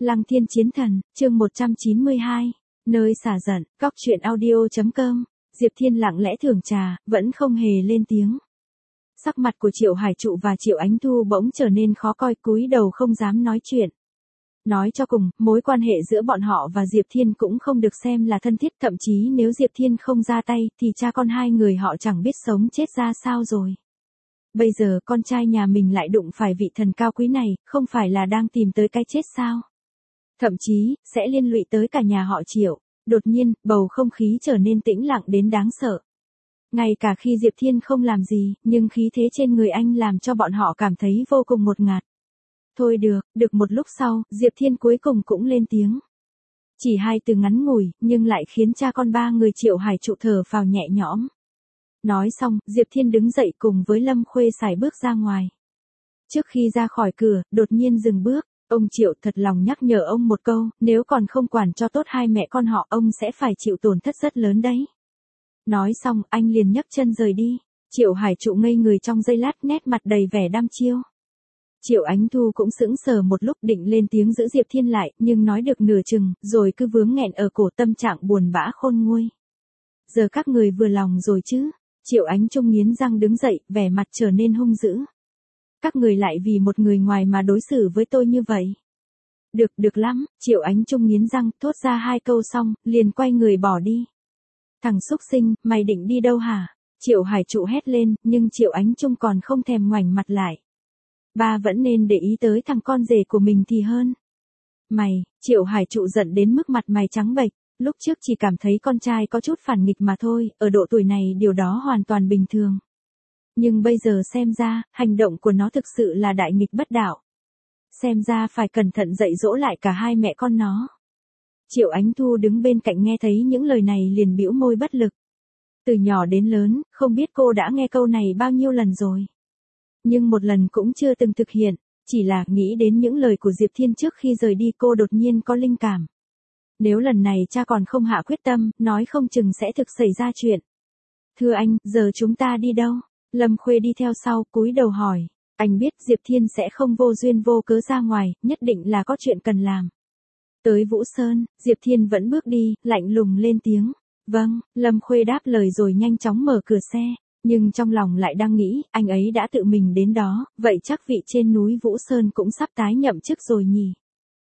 Lăng Thiên Chiến Thần, chương 192, nơi xả giận, Cóc Truyện Audio.com, Diệp Thiên lặng lẽ thưởng trà, vẫn không hề lên tiếng. Sắc mặt của Triệu Hải Trụ và Triệu Ánh Thu bỗng trở nên khó coi, cúi đầu không dám nói chuyện. Nói cho cùng, mối quan hệ giữa bọn họ và Diệp Thiên cũng không được xem là thân thiết, thậm chí nếu Diệp Thiên không ra tay thì cha con hai người họ chẳng biết sống chết ra sao rồi. Bây giờ con trai nhà mình lại đụng phải vị thần cao quý này, không phải là đang tìm tới cái chết sao? Thậm chí, sẽ liên lụy tới cả nhà họ Triệu. Đột nhiên, bầu không khí trở nên tĩnh lặng đến đáng sợ. Ngay cả khi Diệp Thiên không làm gì, nhưng khí thế trên người anh làm cho bọn họ cảm thấy vô cùng ngột ngạt. Thôi được một lúc sau, Diệp Thiên cuối cùng cũng lên tiếng. Chỉ hai từ ngắn ngủi, nhưng lại khiến cha con ba người Triệu Hải Trụ thở phào nhẹ nhõm. Nói xong, Diệp Thiên đứng dậy cùng với Lâm Khuê sải bước ra ngoài. Trước khi ra khỏi cửa, đột nhiên dừng bước. Ông Triệu thật lòng nhắc nhở ông một câu, nếu còn không quản cho tốt hai mẹ con họ, ông sẽ phải chịu tổn thất rất lớn đấy. Nói xong, anh liền nhấc chân rời đi. Triệu Hải Trụ ngây người trong giây lát, nét mặt đầy vẻ đăm chiêu. Triệu Ánh Thu cũng sững sờ một lúc, định lên tiếng giữ Diệp Thiên lại, nhưng nói được nửa chừng, rồi cứ vướng nghẹn ở cổ, tâm trạng buồn bã khôn nguôi. Giờ các người vừa lòng rồi chứ? Triệu Ánh Trung nghiến răng đứng dậy, vẻ mặt trở nên hung dữ. Các người lại vì một người ngoài mà đối xử với tôi như vậy. Được lắm, Triệu Ánh Trung nghiến răng, thốt ra hai câu xong, liền quay người bỏ đi. Thằng xúc sinh, mày định đi đâu hả? Triệu Hải Trụ hét lên, nhưng Triệu Ánh Trung còn không thèm ngoảnh mặt lại. Ba vẫn nên để ý tới thằng con rể của mình thì hơn. Mày, Triệu Hải Trụ giận đến mức mặt mày trắng bệch, lúc trước chỉ cảm thấy con trai có chút phản nghịch mà thôi, ở độ tuổi này điều đó hoàn toàn bình thường. Nhưng bây giờ xem ra, hành động của nó thực sự là đại nghịch bất đạo. Xem ra phải cẩn thận dạy dỗ lại cả hai mẹ con nó. Triệu Ánh Thu đứng bên cạnh nghe thấy những lời này liền bĩu môi bất lực. Từ nhỏ đến lớn, không biết cô đã nghe câu này bao nhiêu lần rồi. Nhưng một lần cũng chưa từng thực hiện, chỉ là nghĩ đến những lời của Diệp Thiên trước khi rời đi, cô đột nhiên có linh cảm. Nếu lần này cha còn không hạ quyết tâm, nói không chừng sẽ thực xảy ra chuyện. Thưa anh, giờ chúng ta đi đâu? Lâm Khuê đi theo sau, cúi đầu hỏi. Anh biết Diệp Thiên sẽ không vô duyên vô cớ ra ngoài, nhất định là có chuyện cần làm. Tới Vũ Sơn, Diệp Thiên vẫn bước đi, lạnh lùng lên tiếng. Vâng, Lâm Khuê đáp lời rồi nhanh chóng mở cửa xe. Nhưng trong lòng lại đang nghĩ, anh ấy đã tự mình đến đó, vậy chắc vị trên núi Vũ Sơn cũng sắp tái nhậm chức rồi nhỉ.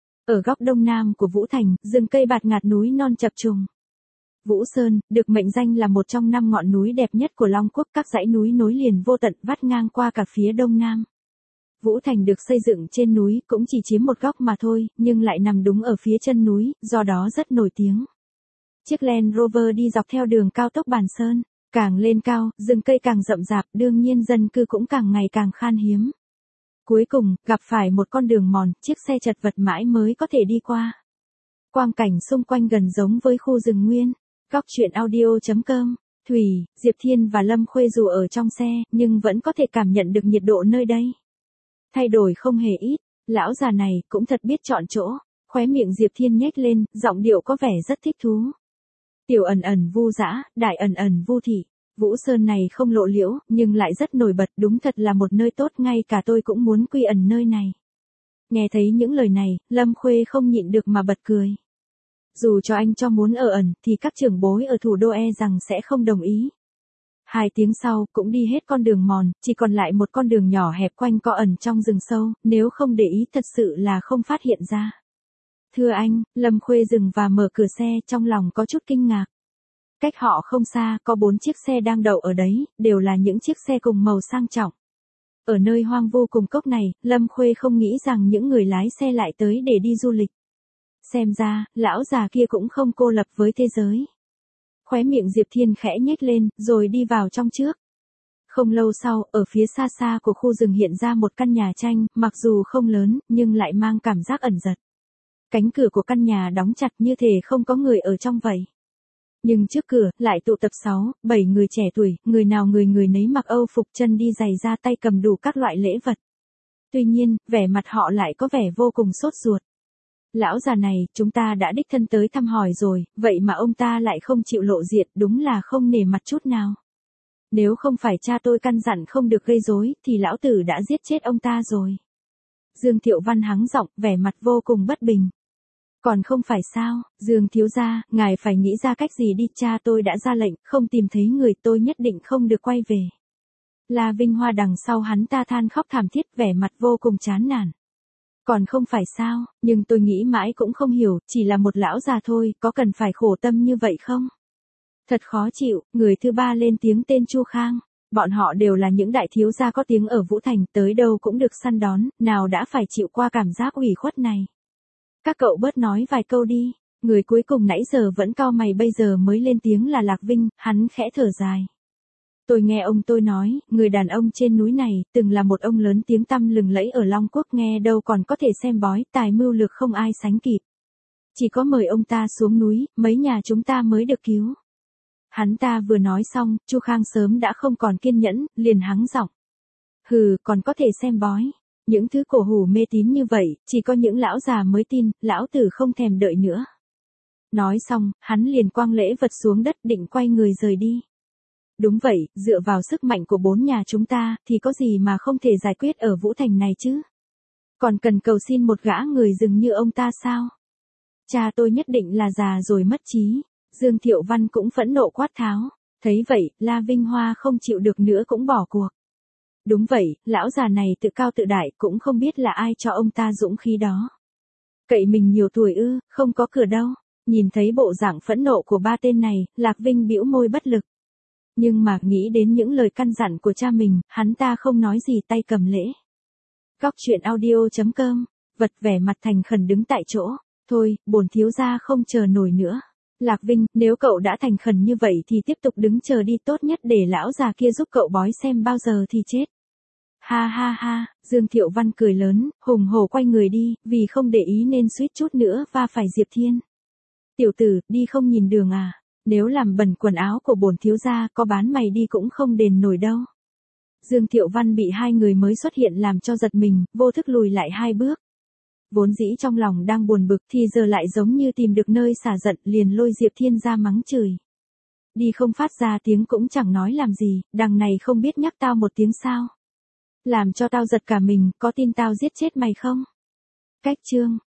Ở góc đông nam của Vũ Thành, rừng cây bạt ngạt, núi non chập trùng. Vũ Sơn, được mệnh danh là một trong 5 ngọn núi đẹp nhất của Long Quốc, các dãy núi nối liền vô tận vắt ngang qua cả phía đông nam. Vũ Thành được xây dựng trên núi, cũng chỉ chiếm một góc mà thôi, nhưng lại nằm đúng ở phía chân núi, do đó rất nổi tiếng. Chiếc Land Rover đi dọc theo đường cao tốc Bản Sơn, càng lên cao, rừng cây càng rậm rạp, đương nhiên dân cư cũng càng ngày càng khan hiếm. Cuối cùng, gặp phải một con đường mòn, chiếc xe chật vật mãi mới có thể đi qua. Quang cảnh xung quanh gần giống với khu rừng nguyên. Cóc Truyện Audio.com, Thủy, Diệp Thiên và Lâm Khuê dù ở trong xe, nhưng vẫn có thể cảm nhận được nhiệt độ nơi đây. Thay đổi không hề ít, lão già này cũng thật biết chọn chỗ, khóe miệng Diệp Thiên nhếch lên, giọng điệu có vẻ rất thích thú. Tiểu ẩn ẩn vu dã, đại ẩn ẩn vu thị. Vũ Sơn này không lộ liễu, nhưng lại rất nổi bật, đúng thật là một nơi tốt, ngay cả tôi cũng muốn quy ẩn nơi này. Nghe thấy những lời này, Lâm Khuê không nhịn được mà bật cười. Dù cho anh cho muốn ở ẩn, thì các trưởng bối ở thủ đô e rằng sẽ không đồng ý. 2 tiếng sau, cũng đi hết con đường mòn, chỉ còn lại một con đường nhỏ hẹp quanh co ẩn trong rừng sâu, nếu không để ý thật sự là không phát hiện ra. Thưa anh, Lâm Khuê dừng và mở cửa xe, trong lòng có chút kinh ngạc. Cách họ không xa, có 4 chiếc xe đang đậu ở đấy, đều là những chiếc xe cùng màu sang trọng. Ở nơi hoang vu cùng cốc này, Lâm Khuê không nghĩ rằng những người lái xe lại tới để đi du lịch. Xem ra, lão già kia cũng không cô lập với thế giới. Khóe miệng Diệp Thiên khẽ nhếch lên, rồi đi vào trong trước. Không lâu sau, ở phía xa xa của khu rừng hiện ra một căn nhà tranh, mặc dù không lớn, nhưng lại mang cảm giác ẩn dật. Cánh cửa của căn nhà đóng chặt như thể không có người ở trong vậy. Nhưng trước cửa, lại tụ tập 6-7 người trẻ tuổi, người nào người nấy mặc Âu phục, chân đi giày da, tay cầm đủ các loại lễ vật. Tuy nhiên, vẻ mặt họ lại có vẻ vô cùng sốt ruột. Lão già này, chúng ta đã đích thân tới thăm hỏi rồi, vậy mà ông ta lại không chịu lộ diện, đúng là không nể mặt chút nào. Nếu không phải cha tôi căn dặn không được gây rối, thì lão tử đã giết chết ông ta rồi. Dương Thiệu Văn hắng giọng, vẻ mặt vô cùng bất bình. Còn không phải sao, Dương thiếu gia, ngài phải nghĩ ra cách gì đi, cha tôi đã ra lệnh, không tìm thấy người tôi nhất định không được quay về. La Vinh Hoa đằng sau hắn ta than khóc thảm thiết, vẻ mặt vô cùng chán nản. Còn không phải sao, nhưng tôi nghĩ mãi cũng không hiểu, chỉ là một lão già thôi, có cần phải khổ tâm như vậy không? Thật khó chịu, người thứ ba lên tiếng tên Chu Khang. Bọn họ đều là những đại thiếu gia có tiếng ở Vũ Thành, tới đâu cũng được săn đón, nào đã phải chịu qua cảm giác ủy khuất này. Các cậu bớt nói vài câu đi. Người cuối cùng nãy giờ vẫn cau mày bây giờ mới lên tiếng là Lạc Vinh, hắn khẽ thở dài. Tôi nghe ông tôi nói, người đàn ông trên núi này, từng là một ông lớn tiếng tăm lừng lẫy ở Long Quốc, nghe đâu còn có thể xem bói, tài mưu lược không ai sánh kịp. Chỉ có mời ông ta xuống núi, mấy nhà chúng ta mới được cứu. Hắn ta vừa nói xong, Chu Khang sớm đã không còn kiên nhẫn, liền hắng giọng. Hừ, còn có thể xem bói. Những thứ cổ hủ mê tín như vậy, chỉ có những lão già mới tin, lão tử không thèm đợi nữa. Nói xong, hắn liền quăng lễ vật xuống đất định quay người rời đi. Đúng vậy, dựa vào sức mạnh của 4 nhà chúng ta, thì có gì mà không thể giải quyết ở Vũ Thành này chứ? Còn cần cầu xin một gã người rừng như ông ta sao? Cha tôi nhất định là già rồi mất trí. Dương Thiệu Văn cũng phẫn nộ quát tháo. Thấy vậy, La Vinh Hoa không chịu được nữa cũng bỏ cuộc. Đúng vậy, lão già này tự cao tự đại, cũng không biết là ai cho ông ta dũng khí đó. Cậy mình nhiều tuổi ư, không có cửa đâu. Nhìn thấy bộ dạng phẫn nộ của ba tên này, Lạc Vinh bĩu môi bất lực. Nhưng mà nghĩ đến những lời căn dặn của cha mình, hắn ta không nói gì, tay cầm lễ. Góc truyện audio.com, vật vẻ mặt thành khẩn đứng tại chỗ. Thôi, bổn thiếu gia không chờ nổi nữa. Lạc Vinh, nếu cậu đã thành khẩn như vậy thì tiếp tục đứng chờ đi, tốt nhất để lão già kia giúp cậu bói xem bao giờ thì chết. Ha ha ha, Dương Thiệu Văn cười lớn, hùng hổ quay người đi, vì không để ý nên suýt chút nữa va phải Diệp Thiên. Tiểu tử, đi không nhìn đường à? Nếu làm bẩn quần áo của bổn thiếu gia, có bán mày đi cũng không đền nổi đâu. Dương Thiệu Văn bị hai người mới xuất hiện làm cho giật mình, vô thức lùi lại 2 bước. Vốn dĩ trong lòng đang buồn bực thì giờ lại giống như tìm được nơi xả giận, liền lôi Diệp Thiên ra mắng chửi. Đi không phát ra tiếng cũng chẳng nói làm gì, đằng này không biết nhắc tao một tiếng sao? Làm cho tao giật cả mình, có tin tao giết chết mày không? Cách chương